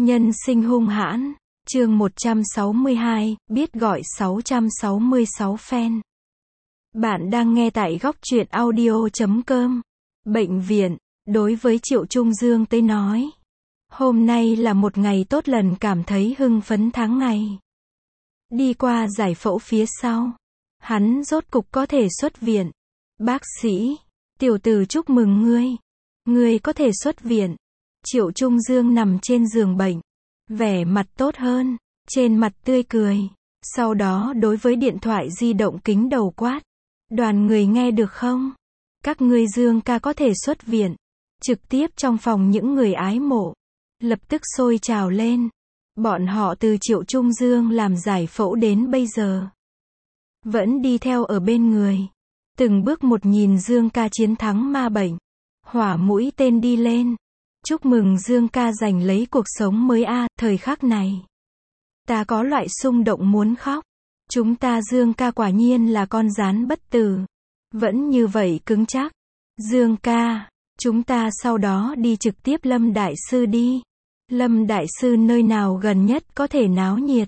Nhân sinh hung hãn, chương 162, biết gọi 666 fan. Bạn đang nghe tại góc truyện audio.com. Bệnh viện, đối với Triệu Trung Dương tới nói, hôm nay là một ngày tốt, lần cảm thấy hưng phấn tháng ngày. Đi qua giải phẫu phía sau, hắn rốt cục có thể xuất viện. Bác sĩ, tiểu tử chúc mừng ngươi. Ngươi có thể xuất viện. Triệu Trung Dương nằm trên giường bệnh, vẻ mặt tốt hơn, trên mặt tươi cười. Sau đó đối với điện thoại di động kính đầu quát. Đoàn người nghe được không? Các ngươi Dương ca có thể xuất viện. Trực tiếp trong phòng những người ái mộ lập tức sôi trào lên. Bọn họ từ Triệu Trung Dương làm giải phẫu đến bây giờ vẫn đi theo ở bên người. Từng bước một nhìn Dương ca chiến thắng ma bệnh. Hỏa mũi tên đi lên. Chúc mừng Dương ca giành lấy cuộc sống mới a. Thời khắc này, ta có loại xung động muốn khóc. Chúng ta Dương ca quả nhiên là con gián bất tử. Vẫn như vậy cứng chắc. Dương ca, chúng ta sau đó đi trực tiếp Lâm Đại Sư đi. Lâm Đại Sư nơi nào gần nhất có thể náo nhiệt?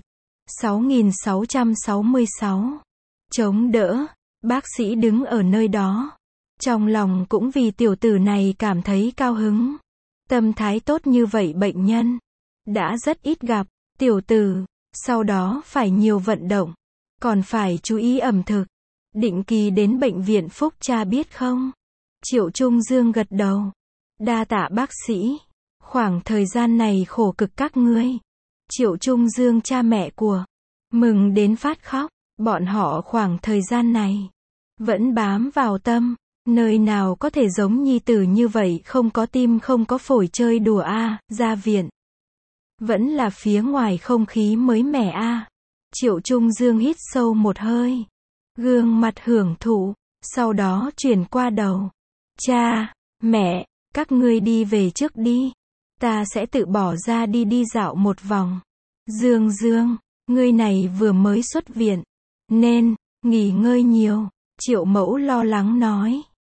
6666. Chống đỡ. Bác sĩ đứng ở nơi đó. Trong lòng cũng vì tiểu tử này cảm thấy cao hứng. Tâm thái tốt như vậy bệnh nhân đã rất ít gặp. Tiểu tử, sau đó phải nhiều vận động. Còn phải chú ý ẩm thực. Định kỳ đến bệnh viện Phúc Tra biết không? Triệu Trung Dương gật đầu. Đa tạ bác sĩ. Khoảng thời gian này khổ cực các ngươi. Triệu Trung Dương cha mẹ của mừng đến phát khóc. Bọn họ khoảng thời gian này vẫn bám vào Tâm. Nơi nào có thể giống nhi tử như vậy, không có tim không có phổi chơi đùa a. Ra viện vẫn là phía ngoài không khí mới mẻ a. Triệu Trung Dương hít sâu một hơi, gương mặt hưởng thụ, sau đó chuyển qua đầu. Cha, mẹ, các ngươi đi về trước đi. Ta sẽ tự bỏ ra đi dạo một vòng. Dương Dương, ngươi này vừa mới xuất viện, nên nghỉ ngơi nhiều. Triệu Mẫu lo lắng nói.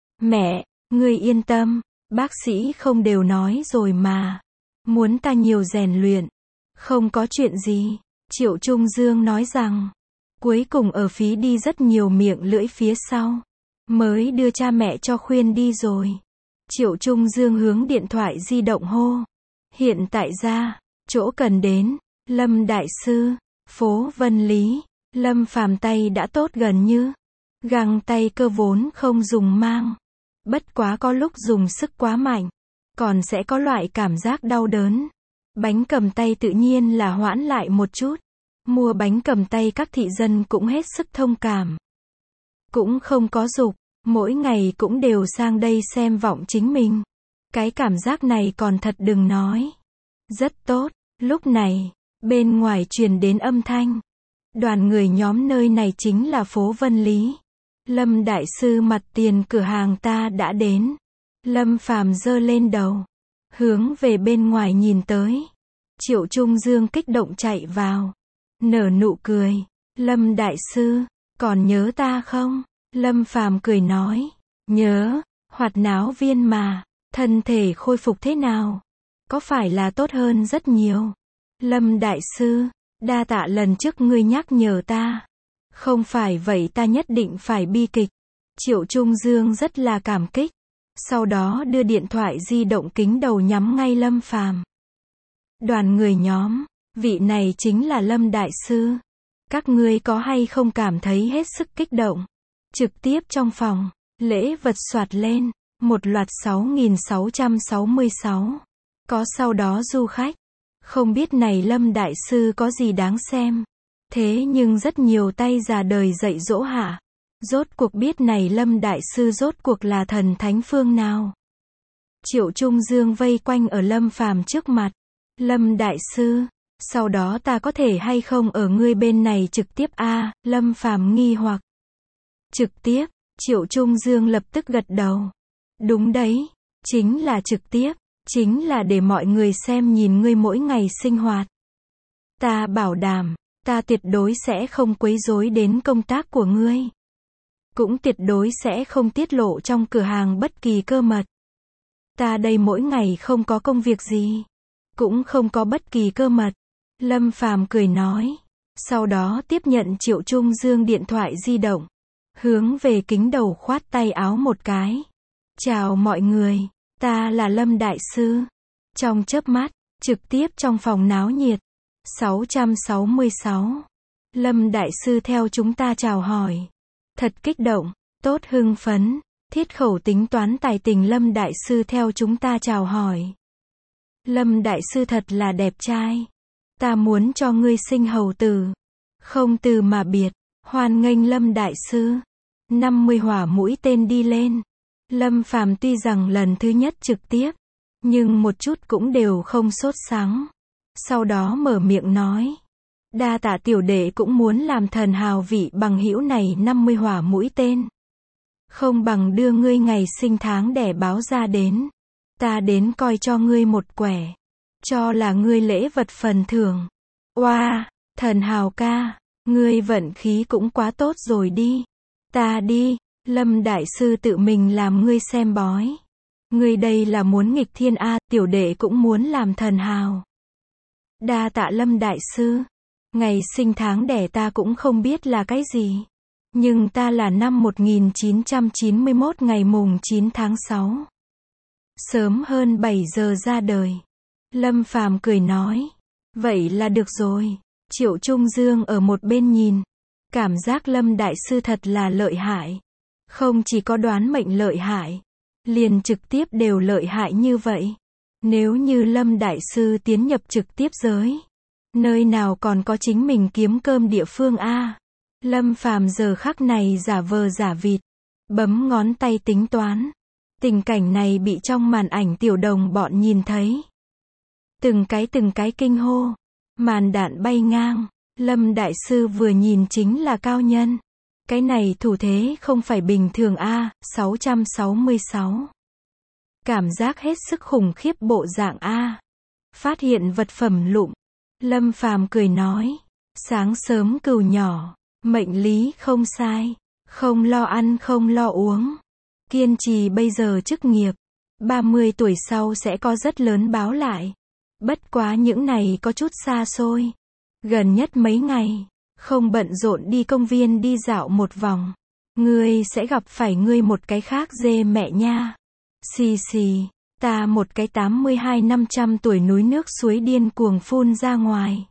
Mẹ, ngươi yên tâm, bác sĩ không đều nói rồi mà. Muốn ta nhiều rèn luyện. Không có chuyện gì. Triệu Trung Dương nói rằng, cuối cùng ở phí đi rất nhiều miệng lưỡi phía sau, mới đưa cha mẹ cho khuyên đi rồi. Triệu Trung Dương hướng điện thoại di động hô. Hiện tại ra, chỗ cần đến, Lâm Đại Sư, phố Vân Lý. Lâm Phàm tay đã tốt gần như. Găng tay cơ vốn không dùng mang. Bất quá có lúc dùng sức quá mạnh, còn sẽ có loại cảm giác đau đớn. Bánh cầm tay tự nhiên là hoãn lại một chút. Mua bánh cầm tay các thị dân cũng hết sức thông cảm. Cũng không có dục, mỗi ngày cũng đều sang đây xem vọng chính mình. Cái cảm giác này còn thật đừng nói. Rất tốt. Lúc này, bên ngoài truyền đến âm thanh. Đoàn người nhóm nơi này chính là phố Vân Lý. Lâm Đại Sư mặt tiền cửa hàng ta đã đến. Lâm Phàm giơ lên đầu, hướng về bên ngoài nhìn tới. Triệu Trung Dương kích động chạy vào, nở nụ cười. Lâm Đại Sư, còn nhớ ta không? Lâm Phàm cười nói. Nhớ, Hoạt Náo Viên mà. Thân thể khôi phục thế nào? Có phải là tốt hơn rất nhiều? Lâm Đại Sư, đa tạ lần trước ngươi nhắc nhở ta. Không phải vậy ta nhất định phải bi kịch. Triệu Trung Dương rất là cảm kích. Sau đó đưa điện thoại di động kính đầu nhắm ngay Lâm Phàm. Đoàn người nhóm, vị này chính là Lâm Đại Sư. Các ngươi có hay không cảm thấy hết sức kích động? Trực tiếp trong phòng, lễ vật soạt lên, một loạt 6666. Có sau đó du khách, không biết này Lâm Đại Sư có gì đáng xem. Thế nhưng rất nhiều tay già đời dạy dỗ hạ. Rốt cuộc biết này Lâm Đại Sư rốt cuộc là thần thánh phương nào. Triệu Trung Dương vây quanh ở Lâm Phàm trước mặt. Lâm Đại Sư, sau đó ta có thể hay không ở ngươi bên này trực tiếp a? Lâm Phàm nghi hoặc. Trực tiếp. Triệu Trung Dương lập tức gật đầu. Đúng đấy, chính là trực tiếp, chính là để mọi người xem nhìn ngươi mỗi ngày sinh hoạt. Ta bảo đảm, ta tuyệt đối sẽ không quấy rối đến công tác của ngươi. Cũng tuyệt đối sẽ không tiết lộ trong cửa hàng bất kỳ cơ mật. Ta đây mỗi ngày không có công việc gì. cũng không có bất kỳ cơ mật. Lâm Phàm cười nói. Sau đó tiếp nhận Triệu Trung Dương điện thoại di động. Hướng về kính đầu khoát tay áo một cái. Chào mọi người, ta là Lâm Đại Sư. Trong chớp mắt, trực tiếp trong phòng náo nhiệt. 666. Lâm Đại Sư theo chúng ta chào hỏi. Thật kích động, tốt hưng phấn. Thiết khẩu tính toán tài tình Lâm Đại Sư theo chúng ta chào hỏi. Lâm Đại Sư thật là đẹp trai. Ta muốn cho ngươi sinh hầu tử. Không từ mà biệt. Hoan nghênh Lâm Đại Sư. 50 hỏa mũi tên đi lên. Lâm Phàm tuy rằng lần thứ nhất trực tiếp, nhưng một chút cũng đều không sốt sắng. Sau đó mở miệng nói. Đa tạ tiểu đệ cũng muốn làm thần hào vị bằng hữu này 50 hỏa mũi tên. Không bằng đưa ngươi ngày sinh tháng đẻ báo ra đến. Ta đến coi cho ngươi một quẻ. Cho là ngươi lễ vật phần thưởng. Oa, thần hào ca, ngươi vận khí cũng quá tốt rồi đi. Ta đi, Lâm Đại Sư tự mình làm ngươi xem bói. Ngươi đây là muốn nghịch thiên a, tiểu đệ cũng muốn làm thần hào. Đa tạ Lâm Đại Sư. Ngày sinh tháng đẻ ta cũng không biết là cái gì. Nhưng ta là năm 1991 ngày mùng 9 tháng 6. Sớm hơn 7 giờ ra đời. Lâm Phàm cười nói. Vậy là được rồi. Triệu Trung Dương ở một bên nhìn. Cảm giác Lâm Đại Sư thật là lợi hại. Không chỉ có đoán mệnh lợi hại. Liền trực tiếp đều lợi hại như vậy. Nếu như Lâm Đại Sư tiến nhập trực tiếp giới. Nơi nào còn có chính mình kiếm cơm địa phương a? Lâm Phàm giờ khắc này giả vờ giả vịt. Bấm ngón tay tính toán. Tình cảnh này bị trong màn ảnh tiểu đồng bọn nhìn thấy. Từng cái kinh hô. Màn đạn bay ngang. Lâm Đại Sư vừa nhìn chính là cao nhân. Cái này thủ thế không phải bình thường a. 666. Cảm giác hết sức khủng khiếp bộ dạng a. Phát hiện vật phẩm lụm. Lâm Phàm cười nói. Sáng sớm cừu nhỏ. Mệnh lý không sai. Không lo ăn không lo uống. Kiên trì bây giờ chức nghiệp. 30 tuổi sau sẽ có rất lớn báo lại. Bất quá những này có chút xa xôi. Gần nhất mấy ngày. Không bận rộn đi công viên đi dạo một vòng. Ngươi sẽ gặp phải ngươi một cái khác dê mẹ nha. Xì xì. Ta một cái 82-500 tuổi núi nước suối điên cuồng phun ra ngoài.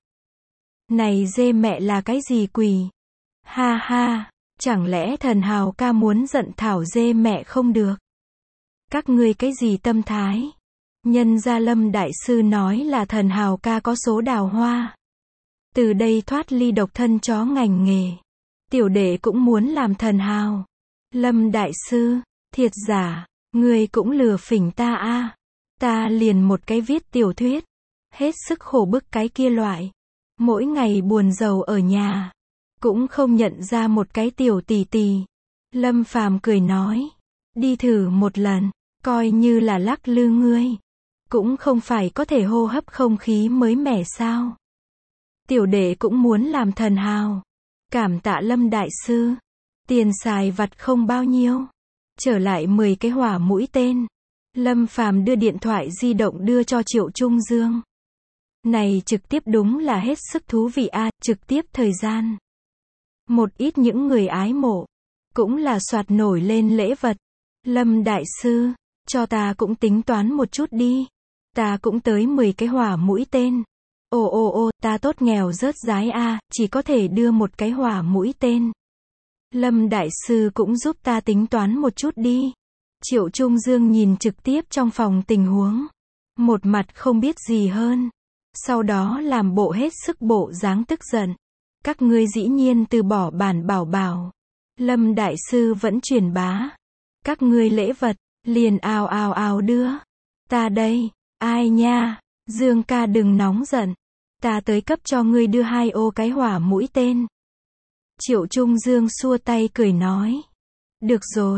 Này dê mẹ là cái gì quỷ? Ha ha. Chẳng lẽ thần hào ca muốn giận thảo dê mẹ không được? Các ngươi cái gì tâm thái? Nhân gia Lâm Đại Sư nói là thần hào ca có số đào hoa. Từ đây thoát ly độc thân chó ngành nghề. Tiểu đệ cũng muốn làm thần hào. Lâm Đại Sư, thiệt giả, ngươi cũng lừa phỉnh ta a. Ta liền một cái viết tiểu thuyết. Hết sức khổ bức cái kia loại. Mỗi ngày buồn rầu ở nhà. Cũng không nhận ra một cái tiểu tỷ tỷ. Lâm Phàm cười nói. Đi thử một lần, coi như là lắc lư ngươi. Cũng không phải có thể hô hấp không khí mới mẻ sao. Tiểu đệ cũng muốn làm thần hào. Cảm tạ Lâm Đại Sư. Tiền xài vặt không bao nhiêu. Trở lại 10 cái hỏa mũi tên. Lâm Phàm đưa điện thoại di động đưa cho Triệu Trung Dương. Này trực tiếp đúng là hết sức thú vị a, trực tiếp thời gian. Một ít những người ái mộ. Cũng là soạt nổi lên lễ vật. Lâm Đại Sư, cho ta cũng tính toán một chút đi. Ta cũng tới 10 cái hỏa mũi tên. Ồ, ta tốt nghèo rớt rái a, chỉ có thể đưa một cái hỏa mũi tên. Lâm Đại Sư cũng giúp ta tính toán một chút đi. Triệu Trung Dương nhìn trực tiếp trong phòng tình huống. Một mặt không biết gì hơn. Sau đó làm bộ hết sức bộ dáng tức giận. Các ngươi dĩ nhiên từ bỏ bản bảo bảo. Lâm Đại Sư vẫn truyền bá. Các ngươi lễ vật, liền ào đưa. Ta đây, ai nha, Dương ca đừng nóng giận. Ta tới cấp cho ngươi đưa 2 ô cái hỏa mũi tên. Triệu Trung Dương xua tay cười nói. Được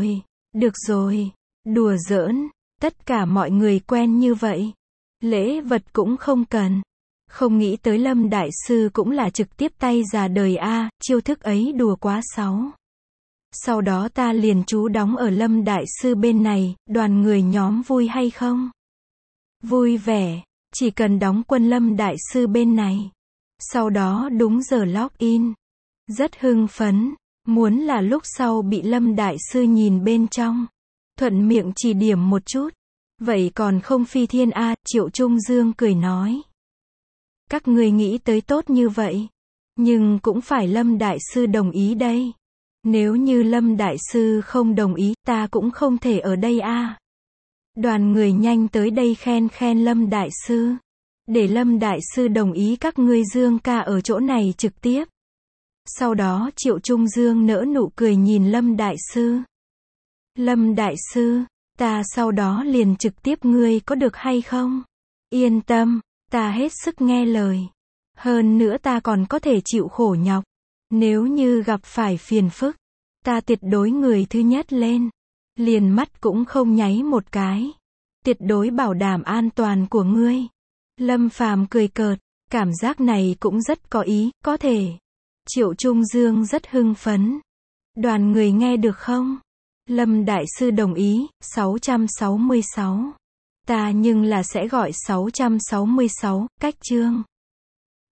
rồi, đùa giỡn, tất cả mọi người quen như vậy. Lễ vật cũng không cần. Không nghĩ tới Lâm Đại Sư cũng là trực tiếp tay già đời a, chiêu thức ấy đùa quá sáu. Sau đó ta liền trú đóng ở Lâm Đại Sư bên này, đoàn người nhóm vui hay không? Vui vẻ. Chỉ cần đóng quân Lâm Đại Sư bên này. Sau đó đúng giờ login. Rất hưng phấn. Muốn là lúc sau bị Lâm Đại Sư nhìn bên trong. Thuận miệng chỉ điểm một chút. Vậy còn không phi thiên a, Triệu Trung Dương cười nói. Các ngươi nghĩ tới tốt như vậy. Nhưng cũng phải Lâm Đại Sư đồng ý đây. Nếu như Lâm Đại Sư không đồng ý, ta cũng không thể ở đây a. Đoàn người nhanh tới đây khen khen Lâm Đại Sư. Để Lâm Đại Sư đồng ý các ngươi Dương ca ở chỗ này trực tiếp. Sau đó Triệu Trung Dương nở nụ cười nhìn Lâm Đại Sư. Lâm Đại Sư, ta sau đó liền trực tiếp ngươi có được hay không? Yên tâm, ta hết sức nghe lời. Hơn nữa ta còn có thể chịu khổ nhọc. Nếu như gặp phải phiền phức, ta tuyệt đối người thứ nhất lên. Liền mắt cũng không nháy một cái. Tuyệt đối bảo đảm an toàn của ngươi. Lâm Phàm cười cợt, cảm giác này cũng rất có ý, có thể. Triệu Trung Dương rất hưng phấn. Đoàn người nghe được không? Lâm Đại Sư đồng ý, 666. Ta nhưng là sẽ gọi 666, cách chương.